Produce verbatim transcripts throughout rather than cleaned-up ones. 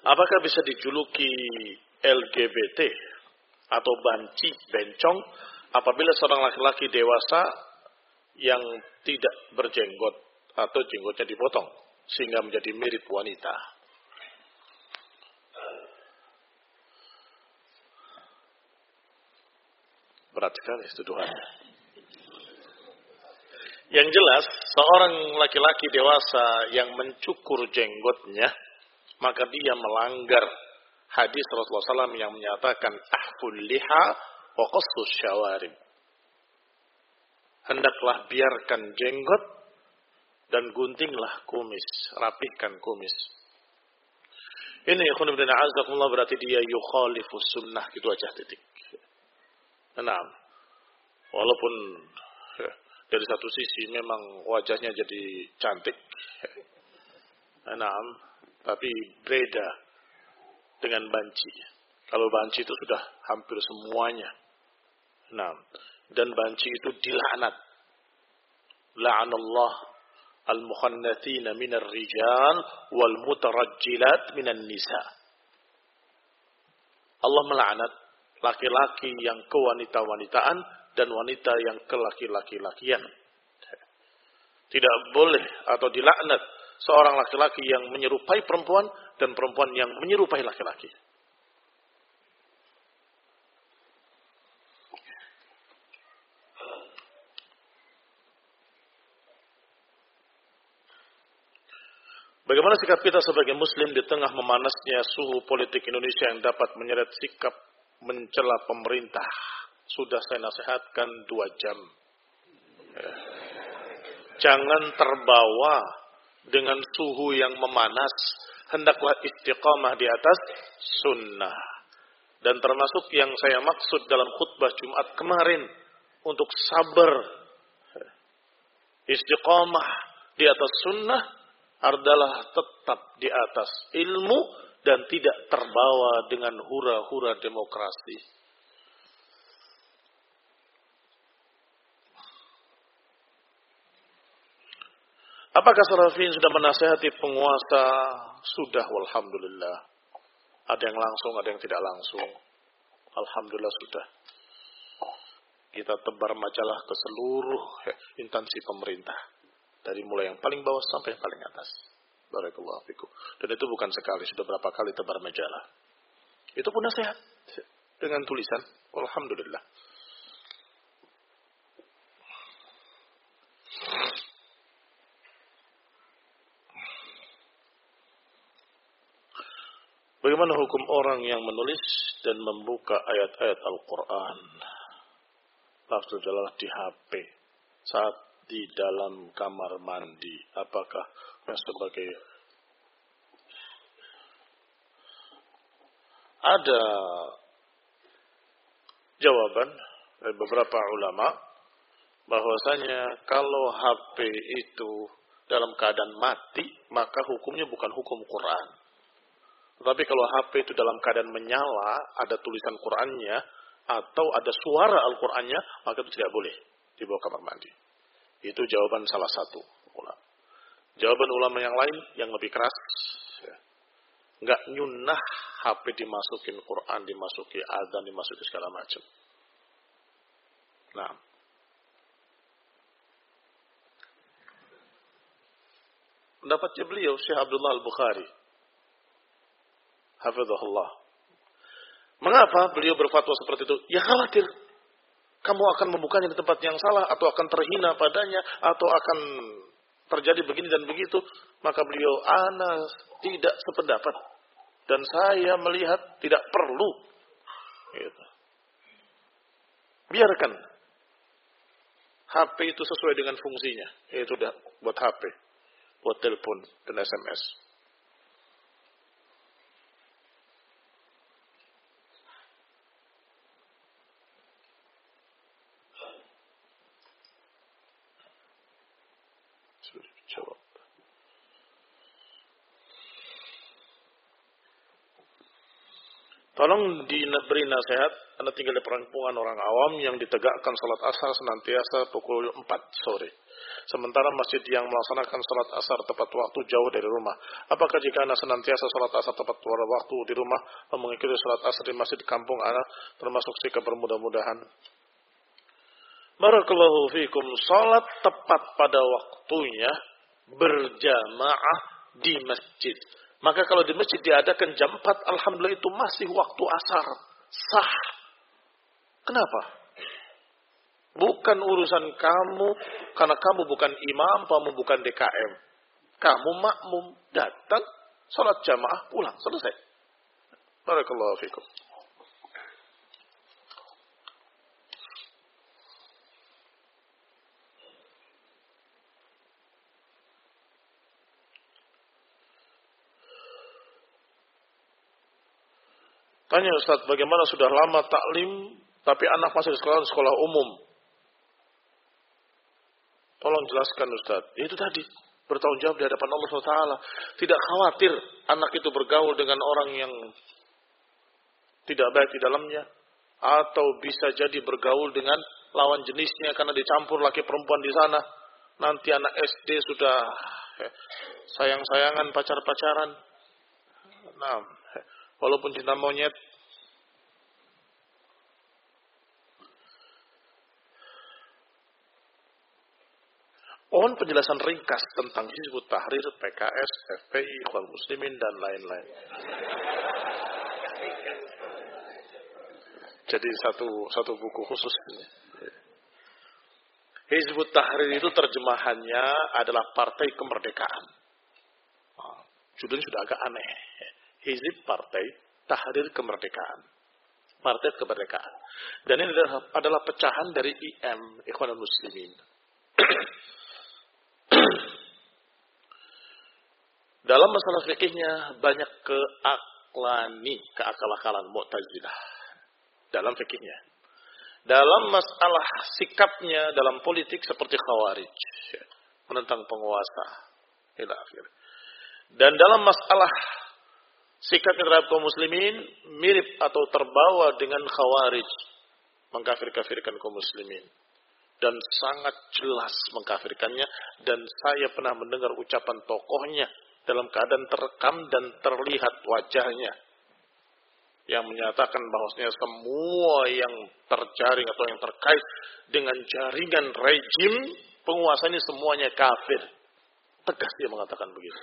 Apakah bisa dijuluki L G B T atau banci, bencong apabila seorang laki-laki dewasa yang tidak berjenggot atau jenggotnya dipotong sehingga menjadi mirip wanita? Berat sekali tuduhannya. Yang jelas, seorang laki-laki dewasa yang mencukur jenggotnya, maka dia melanggar hadis Rasulullah shallallahu alaihi wasallam yang menyatakan ahful liha wa qassus syawarib. Hendaklah biarkan jenggot dan guntinglah kumis, rapihkan kumis. Ini ikhwan fillah azakumullah, berarti dia yukhalifus sunnah, gitu aja, titik. Nah, walaupun ya, dari satu sisi memang wajahnya jadi cantik, nah, tapi beda dengan banci. Kalau banci itu sudah hampir semuanya. Nah, dan banci itu dilaknat. La'anallah al-mukhannathina minar rijal wal mutarajjilat minan nisa. Allah melaknat laki-laki yang kewanita-wanitaan dan wanita yang kelaki-laki-lakian. Tidak boleh atau dilaknat seorang laki-laki yang menyerupai perempuan dan perempuan yang menyerupai laki-laki. Bagaimana sikap kita sebagai muslim di tengah memanasnya suhu politik Indonesia yang dapat menyeret sikap mencela pemerintah? Sudah saya nasihatkan dua jam. Jangan terbawa dengan suhu yang memanas. Hendaklah istiqamah di atas sunnah. Dan termasuk yang saya maksud dalam khutbah Jumat kemarin, untuk sabar. Istiqamah di atas sunnah adalah tetap di atas ilmu dan tidak terbawa dengan hura-hura demokrasi. Apakah Salafin sudah menasihati penguasa? Sudah, walhamdulillah. Ada yang langsung, ada yang tidak langsung. Alhamdulillah sudah. Kita tebar majalah ke seluruh instansi pemerintah. Dari mulai yang paling bawah sampai yang paling atas. Barakallahu fikum. Dan itu bukan sekali, sudah berapa kali tebar majalah. Itu pun nasihat dengan tulisan. Alhamdulillah. Bagaimana hukum orang yang menulis dan membuka ayat-ayat Al-Quran lafzul jalalah di H P saat di dalam kamar mandi? Apakah sebagai ada jawaban dari beberapa ulama bahwasanya kalau H P itu dalam keadaan mati, maka hukumnya bukan hukum Quran. Tapi kalau H P itu dalam keadaan menyala, ada tulisan Qurannya atau ada suara Al-Qurannya, maka itu tidak boleh dibawa kamar mandi. Itu jawaban salah satu ulama. Jawaban ulama yang lain yang lebih keras, ya, nggak nyunah H P dimasukin Quran, dimasuki azan, dimasuki segala macam. Nah, pendapatnya beliau Syekh Abdullah Al-Bukhari, hafizahullah. Mengapa beliau berfatwa seperti itu? Ya khawatir kamu akan membukanya di tempat yang salah, atau akan terhina padanya, atau akan terjadi begini dan begitu. Maka beliau, ana tidak sependapat, dan saya melihat tidak perlu. Gitu. Biarkan H P itu sesuai dengan fungsinya. Itu udah buat H P, buat telepon dan S M S. Jawab. Tolong diberi nasihat Anda tinggal di perkampungan orang awam yang ditegakkan salat asar senantiasa pukul empat sore. Sementara masjid yang melaksanakan salat asar tepat waktu jauh dari rumah. Apakah jika Anda senantiasa salat asar tepat waktu di rumah, mengikuti salat asar di masjid kampung Anda termasuk sikap bermudah-mudahan? Barakallahu fikum. Salat tepat pada waktunya berjamaah di masjid. Maka kalau di masjid diadakan jam empat, alhamdulillah itu masih waktu asar. Sah. Kenapa? Bukan urusan kamu, karena kamu bukan imam, kamu bukan D K M. Kamu makmum, datang, salat jamaah, pulang, selesai. Barakallahu fikum. Tanya Ustaz, bagaimana sudah lama taklim, tapi anak masih di sekolah, sekolah umum? Tolong jelaskan Ustaz. Itu tadi, bertanggung jawab di hadapan Allah subhanahu wa taala. Tidak khawatir anak itu bergaul dengan orang yang tidak baik di dalamnya. Atau bisa jadi bergaul dengan lawan jenisnya karena dicampur laki perempuan di sana. Nanti anak S D sudah sayang-sayangan, pacar-pacaran. Nah, walaupun cinta monyet. Mohon penjelasan ringkas tentang Hizbut Tahrir, P K S, F P I, Ikhwan Muslimin, dan lain-lain. Jadi satu satu buku khusus. Hizbut Tahrir itu terjemahannya adalah Partai Kemerdekaan. Judulnya sudah agak aneh. Hizib Partai Tahrir Kemerdekaan. Partai Kemerdekaan. Dan ini adalah, adalah pecahan dari I M, Ikhwan Muslimin. Dalam masalah fikihnya banyak keaklani, keakal-akalan Mu'tazilah dalam fikihnya. Dalam masalah sikapnya dalam politik seperti Khawarij, menentang penguasa. Dan dalam masalah sikapnya terhadap kaum muslimin mirip atau terbawa dengan Khawarij, mengkafir-kafirkan kaum muslimin. Dan sangat jelas mengkafirkannya. Dan saya pernah mendengar ucapan tokohnya dalam keadaan terekam dan terlihat wajahnya, yang menyatakan bahwasanya semua yang terjaring atau yang terkait dengan jaringan rejim penguasa ini semuanya kafir. Tegas dia mengatakan begitu.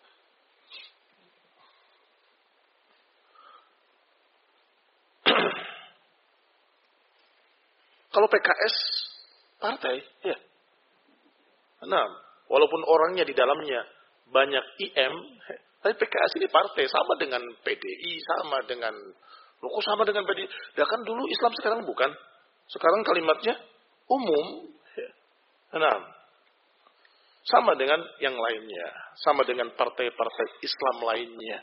Kalau P K S partai, ya. Nah, walaupun orangnya di dalamnya banyak I M, tapi P K S ini partai, sama dengan P D I, sama dengan, loh kok sama dengan P D I? Ya kan dulu Islam, sekarang bukan. Sekarang kalimatnya umum. Nah, sama dengan yang lainnya, sama dengan partai-partai Islam lainnya.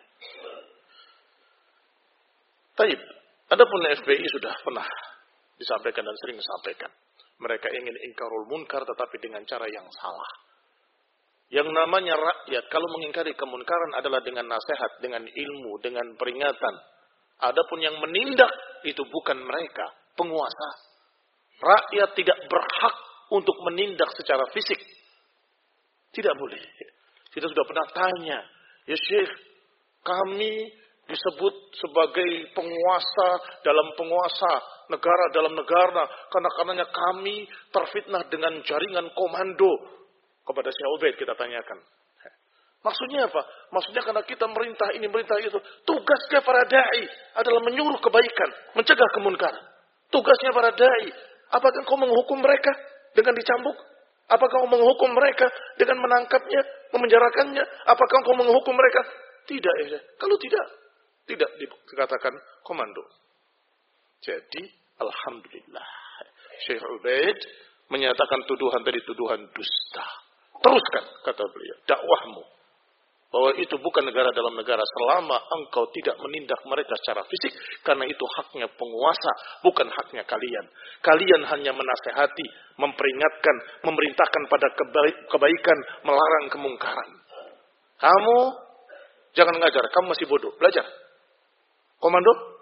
Taib, adapun F P I sudah pernah disampaikan dan sering disampaikan. Mereka ingin ingkarul munkar tetapi dengan cara yang salah. Yang namanya rakyat kalau mengingkari kemunkaran adalah dengan nasihat, dengan ilmu, dengan peringatan. Adapun yang menindak itu bukan mereka, penguasa. Rakyat tidak berhak untuk menindak secara fisik. Tidak boleh. Kita sudah pernah tanya, ya Syekh, kami disebut sebagai penguasa dalam penguasa, negara dalam negara, karena karenanya kami terfitnah dengan jaringan komando. Kepada Syekh Ubaid kita tanyakan. Maksudnya apa? Maksudnya karena kita merintah ini, merintah itu. Tugasnya para da'i adalah menyuruh kebaikan, mencegah kemunkaran. Tugasnya para da'i. Apakah kau menghukum mereka dengan dicambuk? Apakah kau menghukum mereka dengan menangkapnya, memenjarakannya? Apakah kau menghukum mereka? Tidak. Ya. Kalau tidak, tidak dikatakan komando. Jadi, alhamdulillah. Syekh Ubaid menyatakan tuduhan tadi tuduhan dusta. Teruskan, kata beliau, dakwahmu. Bahwa itu bukan negara dalam negara selama engkau tidak menindak mereka secara fisik. Karena itu haknya penguasa, bukan haknya kalian. Kalian hanya menasehati, memperingatkan, memerintahkan pada kebaikan, melarang kemungkaran. Kamu jangan ngajar, kamu masih bodoh. Belajar. Komando,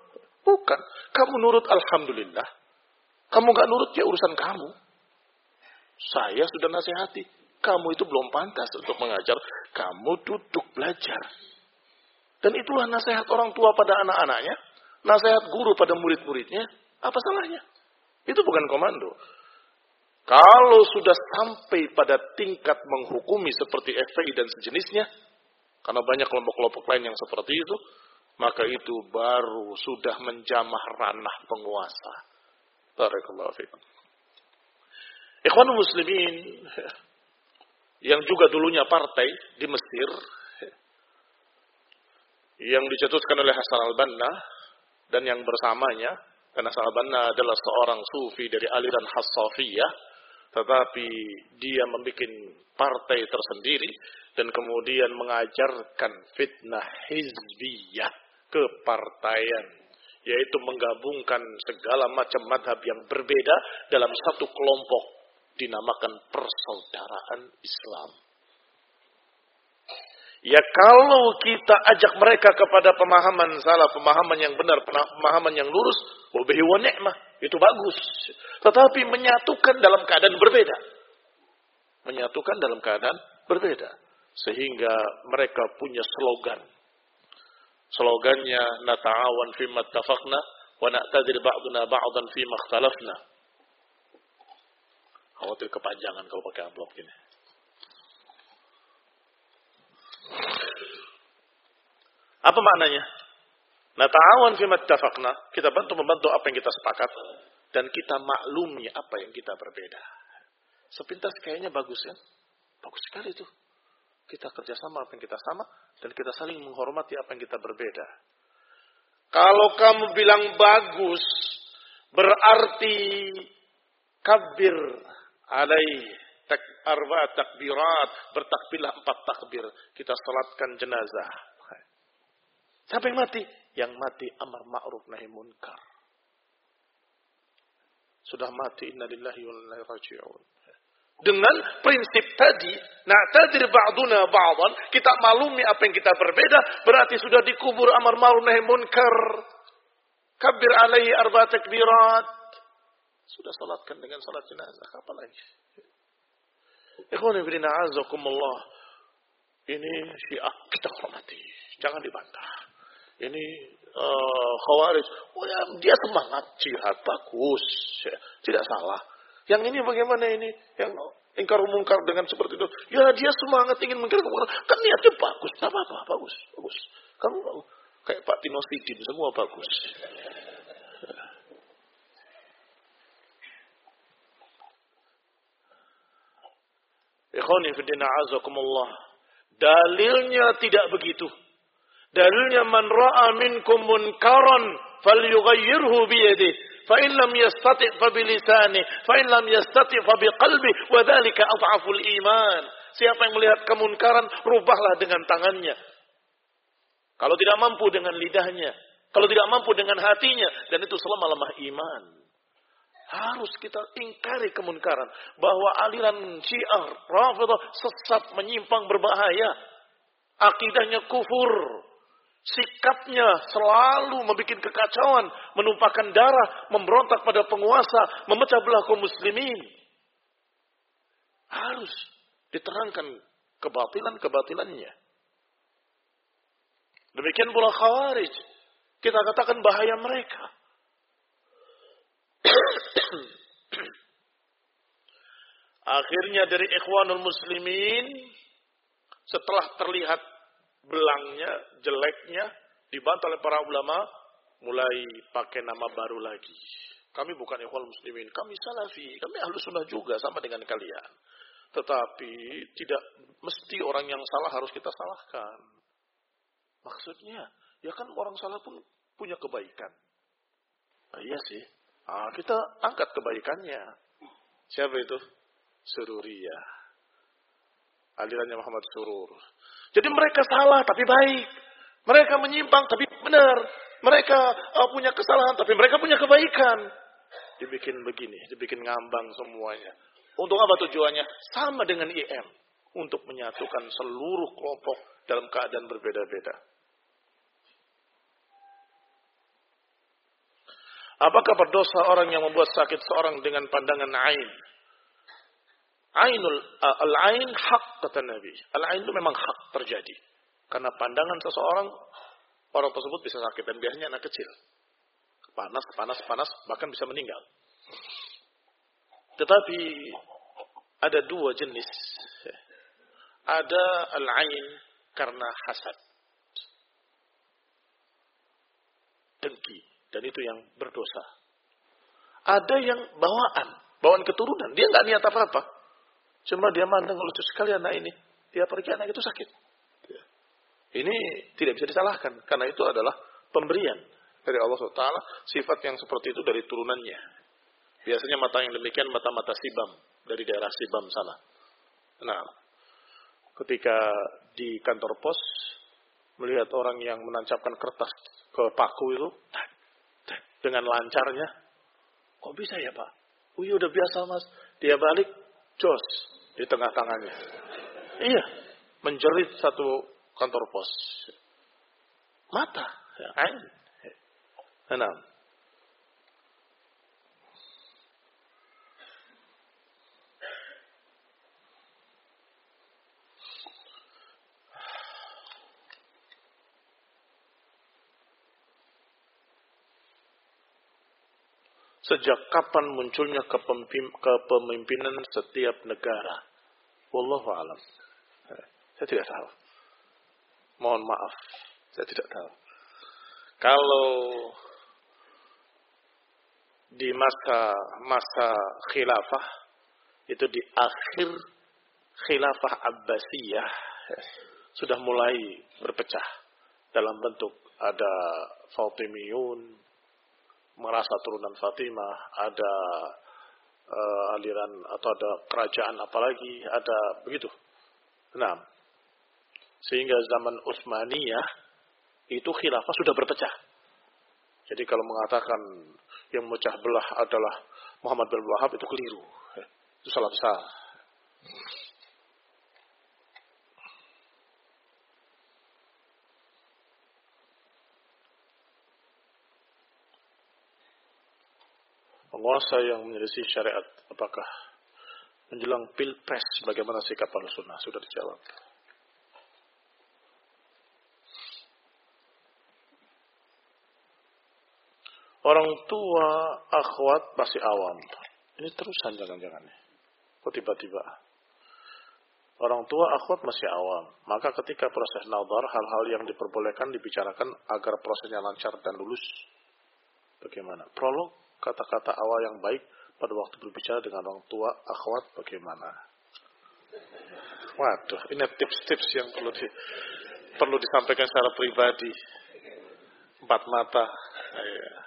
Bukan. Kamu nurut alhamdulillah. Kamu gak nurut ya urusan kamu. Saya sudah nasihati. Kamu itu belum pantas untuk mengajar. Kamu duduk belajar. Dan itulah nasihat orang tua pada anak-anaknya. Nasihat guru pada murid-muridnya. Apa salahnya? Itu bukan komando. Kalau sudah sampai pada tingkat menghukumi seperti F P I dan sejenisnya, karena banyak kelompok-kelompok lain yang seperti itu, maka itu baru sudah menjamah ranah penguasa. Barakallahu fiikum. Ikhwanul muslimin yang juga dulunya partai di Mesir, yang dicetuskan oleh Hasan al-Banna dan yang bersamanya, karena Hasan al-Banna adalah seorang sufi dari aliran Hassafiyah, tetapi dia membuat partai tersendiri dan kemudian mengajarkan fitnah hizbiyah, kepartaian, yaitu menggabungkan segala macam madhab yang berbeda dalam satu kelompok dinamakan persaudaraan Islam. Ya kalau kita ajak mereka kepada pemahaman salah, pemahaman yang benar, pemahaman yang lurus, wabihi wa ni'mah, itu bagus. Tetapi menyatukan dalam keadaan berbeda. Menyatukan dalam keadaan berbeda. Sehingga mereka punya slogan. Slogannya, nata'awan fima tafaqna, wa na'tadir ba'duna ba'dan fima ikhtalafna. Khawatir kepanjangan kalau pakai amplop gini. Apa maknanya? Nata'awan fima tafaqna, kita bantu membantu apa yang kita sepakat dan kita maklumi apa yang kita berbeda. Sepintas kayaknya bagus kan? Bagus sekali itu. Kita kerjasama apa yang kita sama dan kita saling menghormati apa yang kita berbeda. Kalau kamu bilang bagus, berarti kabir alaih tak arba takbirat, bertakbirlah empat takbir, kita salatkan jenazah. Siapa yang mati? Yang mati amar ma'ruf nahi munkar. Sudah mati, innalillahi wa inna ilaihi raji'un. Dengan prinsip tadi, na'tadir ba'duna ba'dan, kita maklumi apa yang kita berbeda, berarti sudah dikubur amar ma'ruf nahi munkar. Kabir alaihi arba takbirat. Sudah salatkan dengan salat jenazah, apa lagi? Ikhwani fillah a'azzakumullah. Ini Syiah kita hormati, jangan dibantah. Ini uh, Khawarij, oh ya, dia semangat jihad, bagus, ya, tidak salah. Yang ini bagaimana ini? Yang ingkar munkar dengan seperti itu, ya dia semangat ingin mengingkar munkar, kan niatnya bagus, tak apa-apa, bagus, bagus. Kamu kayak Pak Tino Sidin, semua bagus. Ikhwani fiddin a'azakumullah. Dalilnya tidak begitu. Dalilnya man ra'a minkum munkaran falyughayyirhu bi yadihi fa in lam yastati' fa bi lisanihi fa in lam yastati' fa bi qalbihi wa dzalika adhaful iman. Siapa yang melihat kemunkaran, rubahlah dengan tangannya. Kalau tidak mampu dengan lidahnya, kalau tidak mampu dengan hatinya, dan itu selama lemah iman. Harus kita ingkari kemunkaran, bahwa aliran Syiah Rafidhah sesat, menyimpang, berbahaya. Akidahnya kufur. Sikapnya selalu membuat kekacauan, menumpahkan darah, memberontak pada penguasa, memecah belah kaum muslimin. Harus diterangkan kebatilan-kebatilannya. Demikian pula Khawarij. Kita katakan bahaya mereka. Akhirnya dari Ikhwanul Muslimin, setelah terlihat belangnya, jeleknya, dibantah oleh para ulama, mulai pakai nama baru lagi. Kami bukan Ikhwanul Muslimin, kami Salafi, kami Ahlus Sunnah juga, sama dengan kalian. Tetapi tidak mesti orang yang salah harus kita salahkan. Maksudnya, ya kan orang salah pun punya kebaikan. Nah, iya sih. Nah, kita angkat kebaikannya. Siapa itu? Sururiyah. Alirannya Muhammad Surur. Jadi mereka salah tapi baik. Mereka menyimpang tapi benar. Mereka uh, punya kesalahan tapi mereka punya kebaikan. Dibikin begini, dibikin ngambang semuanya. Untuk apa tujuannya? Sama dengan I M. Untuk menyatukan seluruh kelompok dalam keadaan berbeda-beda. Apakah berdosa orang yang membuat sakit seorang dengan pandangan ain? Ainul al-ain hak, kata Nabi. Al-ain itu memang hak terjadi. Karena pandangan seseorang, orang tersebut bisa sakit. Dan biasanya anak kecil. Panas, panas, panas, bahkan bisa meninggal. Tetapi ada dua jenis. Ada al-ain karena hasad, dengki, dan itu yang berdosa. Ada yang bawaan, bawaan keturunan. Dia nggak niat apa-apa. Cuma dia mandang lucu sekali anak ini. Dia pergi, anak itu sakit. Ini tidak bisa disalahkan. Karena itu adalah pemberian dari Allah subhanahu wa taala. Sifat yang seperti itu dari turunannya. Biasanya mata yang demikian mata-mata Sibam. Dari daerah Sibam sana. Nah, ketika di kantor pos melihat orang yang menancapkan kertas ke paku itu dengan lancarnya, kok bisa ya Pak? Oh iya udah biasa Mas. Dia balik, jos di tengah tangannya. Iya, menjerit satu kantor pos. Mata, ya, ain. Enam. Sejak kapan munculnya kepemimpinan setiap negara? Wallahu a'lam. Saya tidak tahu. Mohon maaf, saya tidak tahu. Kalau di masa masa khilafah itu di akhir khilafah Abbasiyah sudah mulai berpecah dalam bentuk ada Fatimiyun, merasa turunan Fatimah, ada uh, aliran atau ada kerajaan apalagi, ada begitu. Nah, sehingga zaman Utsmaniyah itu khilafah sudah berpecah. Jadi kalau mengatakan yang memecah belah adalah Muhammad bin Wahab itu keliru. Itu salah besar. Penguasa yang menyelisih syariat, apakah menjelang pilpres bagaimana sikap Ahlussunnah? Sudah dijawab. Orang tua akhwat masih awam. Ini terusan jangan-jangan. Kok tiba-tiba? Orang tua akhwat masih awam. Maka ketika proses nadhar, hal-hal yang diperbolehkan dibicarakan agar prosesnya lancar dan lulus. Bagaimana? Prolog, kata-kata awal yang baik pada waktu berbicara dengan orang tua akhwat bagaimana? Waduh, ini tips-tips yang perlu di, perlu disampaikan secara pribadi. Empat mata. Ya.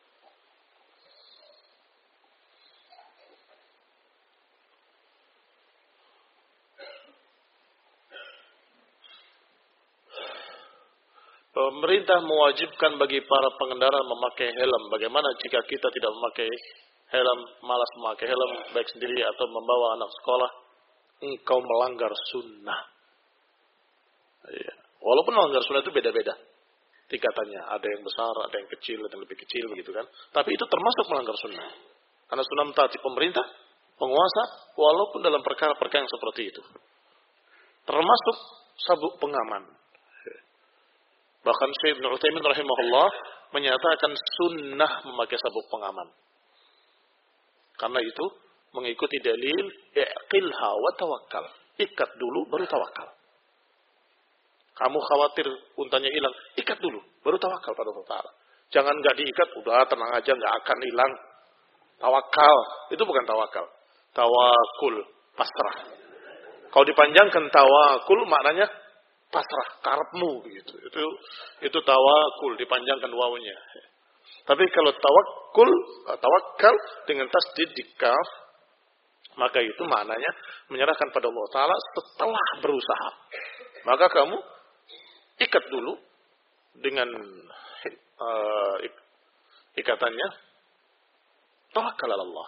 Pemerintah mewajibkan bagi para pengendara memakai helm. Bagaimana jika kita tidak memakai helm, malas memakai helm, baik sendiri atau membawa anak sekolah? Engkau melanggar sunnah. Ya. Walaupun melanggar sunnah itu beda-beda tingkatannya. Ada yang besar, ada yang kecil, ada yang lebih kecil, begitu kan? Tapi itu termasuk melanggar sunnah. Karena sunnah mentaati pemerintah, penguasa, walaupun dalam perkara-perkara yang seperti itu. Termasuk sabuk pengaman. Bahkan Syekh Ibnu Utsaimin rahimahullah menyatakan sunnah memakai sabuk pengaman. Karena itu mengikuti dalil i'qilha wa tawakkal. Ikat dulu baru tawakal. Kamu khawatir untanya hilang, ikat dulu baru tawakal pada Allah Taala. Jangan enggak diikat, udah tenang aja enggak akan hilang. Tawakal, itu bukan tawakal. Tawakul, pasrah. Kalau dipanjangkan tawakul maknanya pasrah, karepmu begitu. Itu itu tawakul, dipanjangkan wawunya. Tapi kalau tawakul, tawakal dengan tasdid di kaf, maka itu maknanya menyerahkan pada Allah Ta'ala setelah berusaha. Maka kamu ikat dulu dengan uh, ikatannya tawakkal ala Allah.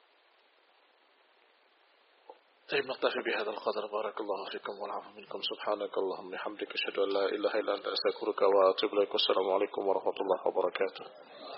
طيب نكتفي بهذا القدر بارك الله فيكم والعفو منكم سبحانك اللهم وبحمدك اشهد ان لا اله الا انت استغفرك واتوب اليك والسلام عليكم ورحمه الله وبركاته